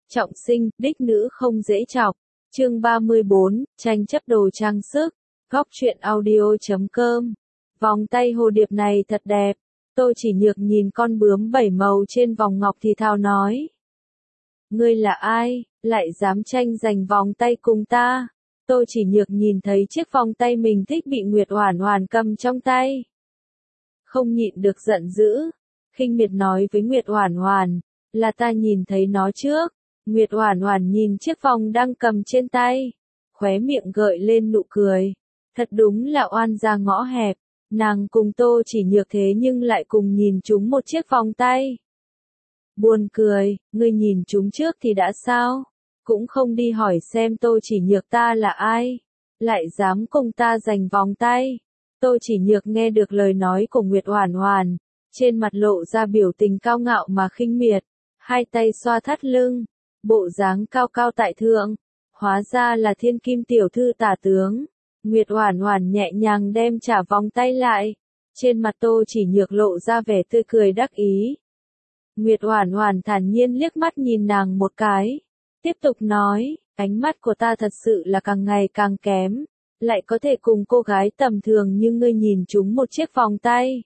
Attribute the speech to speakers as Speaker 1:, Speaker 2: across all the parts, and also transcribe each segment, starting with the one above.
Speaker 1: Trọng sinh, đích nữ không dễ chọc. Chương 34, tranh chấp đồ trang sức. Góc truyện audio.com. Vòng tay hồ điệp này thật đẹp. Tô Chỉ Nhược nhìn con bướm 7 màu trên vòng ngọc thì thào nói. Ngươi là ai, lại dám tranh giành vòng tay cùng ta? Tô Chỉ Nhược nhìn thấy chiếc vòng tay mình thích bị Nguyệt Oản Oản cầm trong tay. Không nhịn được giận dữ. Khinh miệt nói với Nguyệt Oản Oản, là ta nhìn thấy nó trước. Nguyệt Oản Oản nhìn chiếc vòng đang cầm trên tay, khóe miệng gợi lên nụ cười. Thật đúng là oan gia ngõ hẹp, nàng cùng Tô Chỉ Nhược thế nhưng lại cùng nhìn trúng một chiếc vòng tay. Buồn cười, ngươi nhìn trúng trước thì đã sao? Cũng không đi hỏi xem Tô Chỉ Nhược ta là ai, lại dám cùng ta giành vòng tay. Tô Chỉ Nhược nghe được lời nói của Nguyệt Oản Oản, trên mặt lộ ra biểu tình cao ngạo mà khinh miệt, hai tay xoa thắt lưng, bộ dáng cao cao tại thượng, hóa ra là Thiên Kim tiểu thư tả tướng. Nguyệt Oản Oản nhẹ nhàng đem trả vòng tay lại, trên mặt Tô Chỉ Nhược lộ ra vẻ tươi cười đắc ý. Nguyệt Oản Oản thản nhiên liếc mắt nhìn nàng một cái, tiếp tục nói, ánh mắt của ta thật sự là càng ngày càng kém, lại có thể cùng cô gái tầm thường như ngươi nhìn trúng một chiếc vòng tay.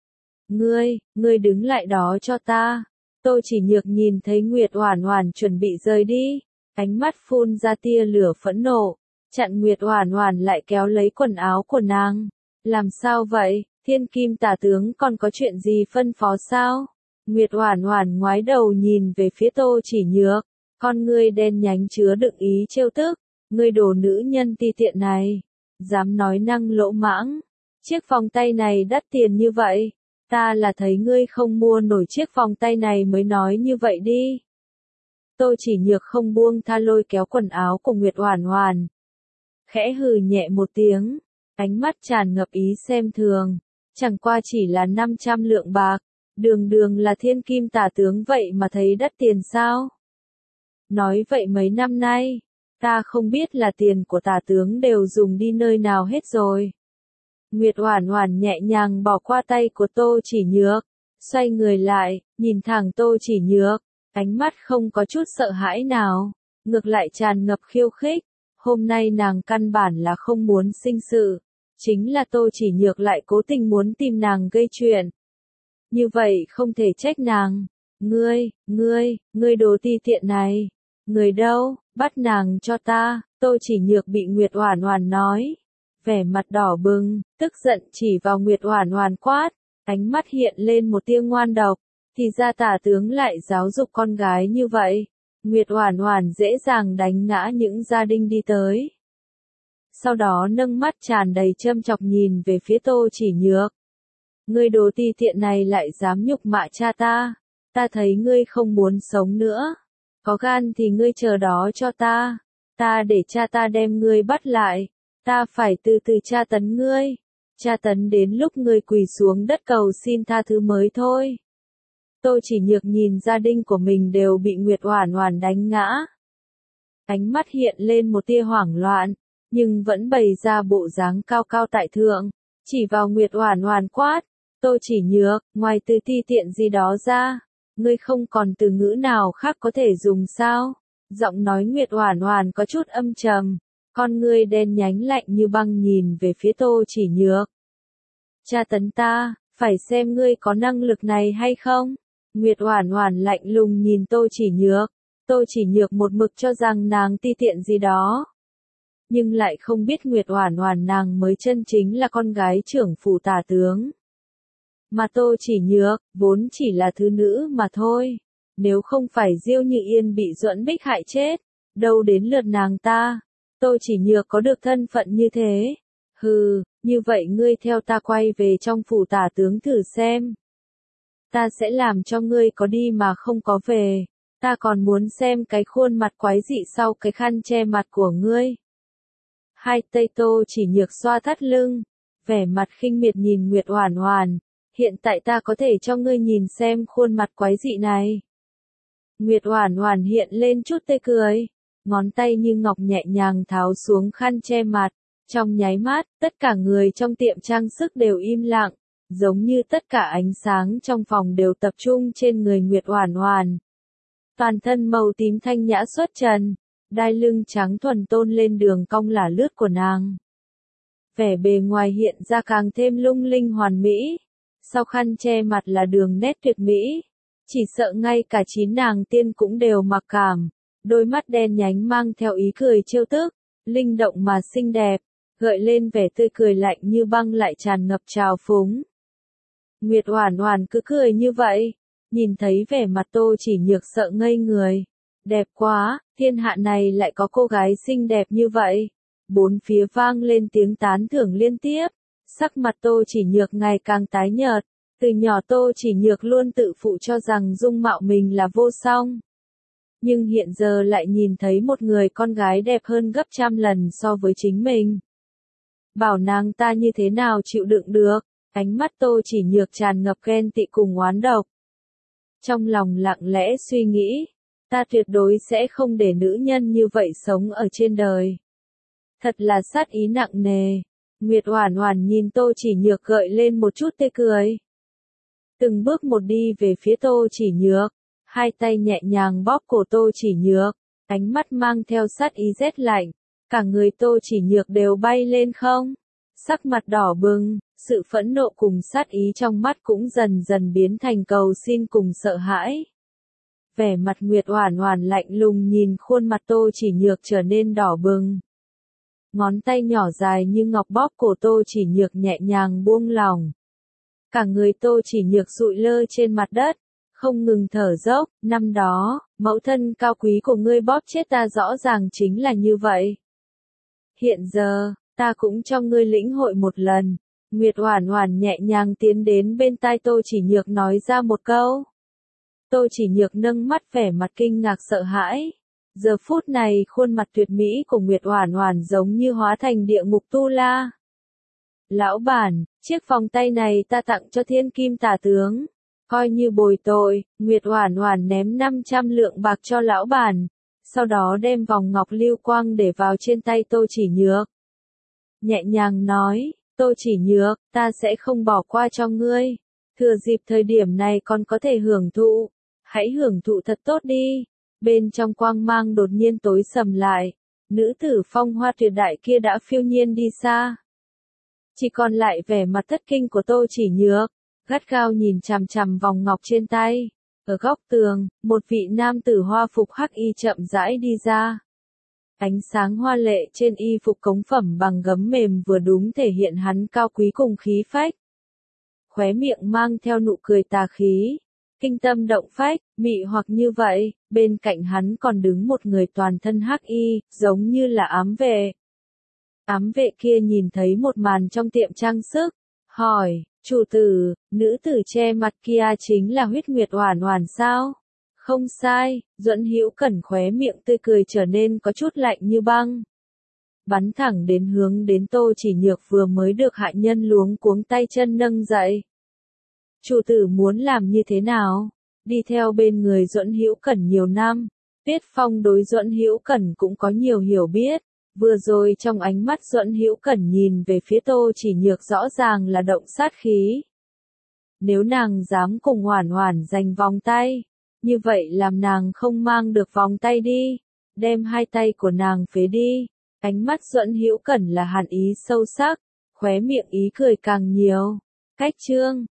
Speaker 1: Ngươi đứng lại đó cho ta. Tô Chỉ Nhược nhìn thấy Nguyệt Oản Oản chuẩn bị rời đi, ánh mắt phun ra tia lửa phẫn nộ, chặn Nguyệt Oản Oản lại kéo lấy quần áo của nàng. Làm sao vậy, Thiên Kim tả tướng còn có chuyện gì phân phó sao? Nguyệt Oản Oản ngoái đầu nhìn về phía Tô Chỉ Nhược, con ngươi đen nhánh chứa đựng ý trêu tức, ngươi đồ nữ nhân ti tiện này, dám nói năng lỗ mãng, chiếc vòng tay này đắt tiền như vậy. Ta là thấy ngươi không mua nổi chiếc vòng tay này mới nói như vậy đi. Tô Chỉ Nhược không buông tha lôi kéo quần áo của Nguyệt Oản Oản. Khẽ hừ nhẹ một tiếng, ánh mắt tràn ngập ý xem thường, chẳng qua chỉ là 500 lượng bạc, đường đường là Thiên Kim tả tướng vậy mà thấy đắt tiền sao? Nói vậy mấy năm nay, ta không biết là tiền của tả tướng đều dùng đi nơi nào hết rồi. Nguyệt Oản Oản nhẹ nhàng bỏ qua tay của Tô Chỉ Nhược, xoay người lại, nhìn thẳng Tô Chỉ Nhược, ánh mắt không có chút sợ hãi nào, ngược lại tràn ngập khiêu khích. Hôm nay nàng căn bản là không muốn sinh sự, chính là Tô Chỉ Nhược lại cố tình muốn tìm nàng gây chuyện. Như vậy không thể trách nàng. Ngươi đồ ti tiện này. Người đâu, bắt nàng cho ta. Tô Chỉ Nhược bị Nguyệt Oản Oản nói, vẻ mặt đỏ bừng, tức giận chỉ vào Nguyệt Oản Oản quát, ánh mắt hiện lên một tia ngoan độc, thì ra tả tướng lại giáo dục con gái như vậy. Nguyệt Oản Oản dễ dàng đánh ngã những gia đình đi tới. Sau đó nâng mắt tràn đầy châm chọc nhìn về phía Tô Chỉ Nhược. Ngươi đồ ti tiện này lại dám nhục mạ cha ta, ta thấy ngươi không muốn sống nữa. Có gan thì ngươi chờ đó cho ta để cha ta đem ngươi bắt lại. Ta phải từ từ tra tấn ngươi, tra tấn đến lúc ngươi quỳ xuống đất cầu xin tha thứ mới thôi. Tô Chỉ Nhược nhìn gia đình của mình đều bị Nguyệt Oản Oản đánh ngã. Ánh mắt hiện lên một tia hoảng loạn, nhưng vẫn bày ra bộ dáng cao cao tại thượng, chỉ vào Nguyệt Oản Oản quát, Tô Chỉ Nhược, ngoài từ ti tiện gì đó ra, ngươi không còn từ ngữ nào khác có thể dùng sao? Giọng nói Nguyệt Oản Oản có chút âm trầm. Con ngươi đen nhánh lạnh như băng nhìn về phía Tô Chỉ Nhược. Tra tấn ta, phải xem ngươi có năng lực này hay không? Nguyệt Oản Oản lạnh lùng nhìn Tô Chỉ Nhược. Tô Chỉ Nhược một mực cho rằng nàng ti tiện gì đó, nhưng lại không biết Nguyệt Oản Oản nàng mới chân chính là con gái trưởng phủ tả tướng. Mà Tô Chỉ Nhược vốn chỉ là thứ nữ mà thôi. Nếu không phải Diêu Như Yên bị Duẫn Bích hại chết, đâu đến lượt nàng ta. Tô Chỉ Nhược có được thân phận như thế. Hừ, như vậy ngươi theo ta quay về trong phủ tả tướng thử xem. Ta sẽ làm cho ngươi có đi mà không có về. Ta còn muốn xem cái khuôn mặt quái dị sau cái khăn che mặt của ngươi. Hai tay Tô Chỉ Nhược xoa thắt lưng, vẻ mặt khinh miệt nhìn Nguyệt Oản Oản. Hiện tại ta có thể cho ngươi nhìn xem khuôn mặt quái dị này. Nguyệt Oản Oản hiện lên chút tươi cười. Ngón tay như ngọc nhẹ nhàng tháo xuống khăn che mặt, trong nháy mắt, tất cả người trong tiệm trang sức đều im lặng, giống như tất cả ánh sáng trong phòng đều tập trung trên người Nguyệt Oản Oản. Toàn thân màu tím thanh nhã xuất trần, đai lưng trắng thuần tôn lên đường cong lả lướt của nàng. Vẻ bề ngoài hiện ra càng thêm lung linh hoàn mỹ, sau khăn che mặt là đường nét tuyệt mỹ. Chỉ sợ ngay cả chín nàng tiên cũng đều mặc cảm, đôi mắt đen nhánh mang theo ý cười trêu tức, linh động mà xinh đẹp, gợi lên vẻ tươi cười lạnh như băng lại tràn ngập trào phúng. Nguyệt Oản Oản cứ cười như vậy, nhìn thấy vẻ mặt Tô Chỉ Nhược sợ ngây người. Đẹp quá, thiên hạ này lại có cô gái xinh đẹp như vậy. Bốn phía vang lên tiếng tán thưởng liên tiếp, sắc mặt Tô Chỉ Nhược ngày càng tái nhợt. Từ nhỏ Tô Chỉ Nhược luôn tự phụ cho rằng dung mạo mình là vô song. Nhưng hiện giờ lại nhìn thấy một người con gái đẹp hơn gấp trăm lần so với chính mình. Bảo nàng ta như thế nào chịu đựng được, ánh mắt Tô Chỉ Nhược tràn ngập ghen tị cùng oán độc. Trong lòng lặng lẽ suy nghĩ, ta tuyệt đối sẽ không để nữ nhân như vậy sống ở trên đời. Thật là sát ý nặng nề. Nguyệt Oản Oản nhìn Tô Chỉ Nhược gợi lên một chút tươi cười. Từng bước một đi về phía Tô Chỉ Nhược, hai tay nhẹ nhàng bóp cổ Tô Chỉ Nhược, ánh mắt mang theo sát ý rét lạnh, cả người Tô Chỉ Nhược đều bay lên không, sắc mặt đỏ bừng, sự phẫn nộ cùng sát ý trong mắt cũng dần dần biến thành cầu xin cùng sợ hãi. Vẻ mặt Nguyệt Oản Oản lạnh lùng nhìn khuôn mặt Tô Chỉ Nhược trở nên đỏ bừng. Ngón tay nhỏ dài như ngọc bóp cổ Tô Chỉ Nhược nhẹ nhàng buông lỏng. Cả người Tô Chỉ Nhược sụi lơ trên mặt đất, không ngừng thở dốc. Năm đó, mẫu thân cao quý của ngươi bóp chết ta rõ ràng chính là như vậy. Hiện giờ, ta cũng cho ngươi lĩnh hội một lần. Nguyệt Oản Oản nhẹ nhàng tiến đến bên tai Tô Chỉ Nhược nói ra một câu. Tô Chỉ Nhược nâng mắt vẻ mặt kinh ngạc sợ hãi. Giờ phút này khuôn mặt tuyệt mỹ của Nguyệt Oản Oản giống như hóa thành địa ngục tu la. Lão bản, chiếc vòng tay này ta tặng cho Thiên Kim Tả tướng. Coi như bồi tội, Nguyệt Oản Oản ném 500 lượng bạc cho lão bản, sau đó đem vòng ngọc lưu quang để vào trên tay Tô Chỉ Nhược. Nhẹ nhàng nói, Tô Chỉ Nhược, ta sẽ không bỏ qua cho ngươi. Thừa dịp thời điểm này còn có thể hưởng thụ, hãy hưởng thụ thật tốt đi. Bên trong quang mang đột nhiên tối sầm lại, nữ tử phong hoa tuyệt đại kia đã phiêu nhiên đi xa. Chỉ còn lại vẻ mặt thất kinh của Tô Chỉ Nhược, gắt gao nhìn chằm chằm vòng ngọc trên tay. Ở góc tường, một vị nam tử hoa phục hắc y chậm rãi đi ra. Ánh sáng hoa lệ trên y phục cống phẩm bằng gấm mềm vừa đúng thể hiện hắn cao quý cùng khí phách. Khóe miệng mang theo nụ cười tà khí, kinh tâm động phách, mị hoặc như vậy, bên cạnh hắn còn đứng một người toàn thân hắc y, giống như là ám vệ. Ám vệ kia nhìn thấy một màn trong tiệm trang sức, hỏi, chủ tử, nữ tử che mặt kia chính là Huyết Nguyệt Oản Oản sao? Không sai, Duẫn Hữu Cẩn khóe miệng tươi cười trở nên có chút lạnh như băng. Bắn thẳng đến hướng đến Tô Chỉ Nhược vừa mới được hạ nhân luống cuống tay chân nâng dậy. Chủ tử muốn làm như thế nào? Đi theo bên người Duẫn Hữu Cẩn nhiều năm, Tiết Phong đối Duẫn Hữu Cẩn cũng có nhiều hiểu biết. Vừa rồi trong ánh mắt Duẫn Hữu Cẩn nhìn về phía Tô Chỉ Nhược rõ ràng là động sát khí. Nếu nàng dám cùng Oản Oản giành vòng tay, như vậy làm nàng không mang được vòng tay đi, đem hai tay của nàng phế đi. Ánh mắt Duẫn Hữu Cẩn là hàn ý sâu sắc, khóe miệng ý cười càng nhiều. Cách chương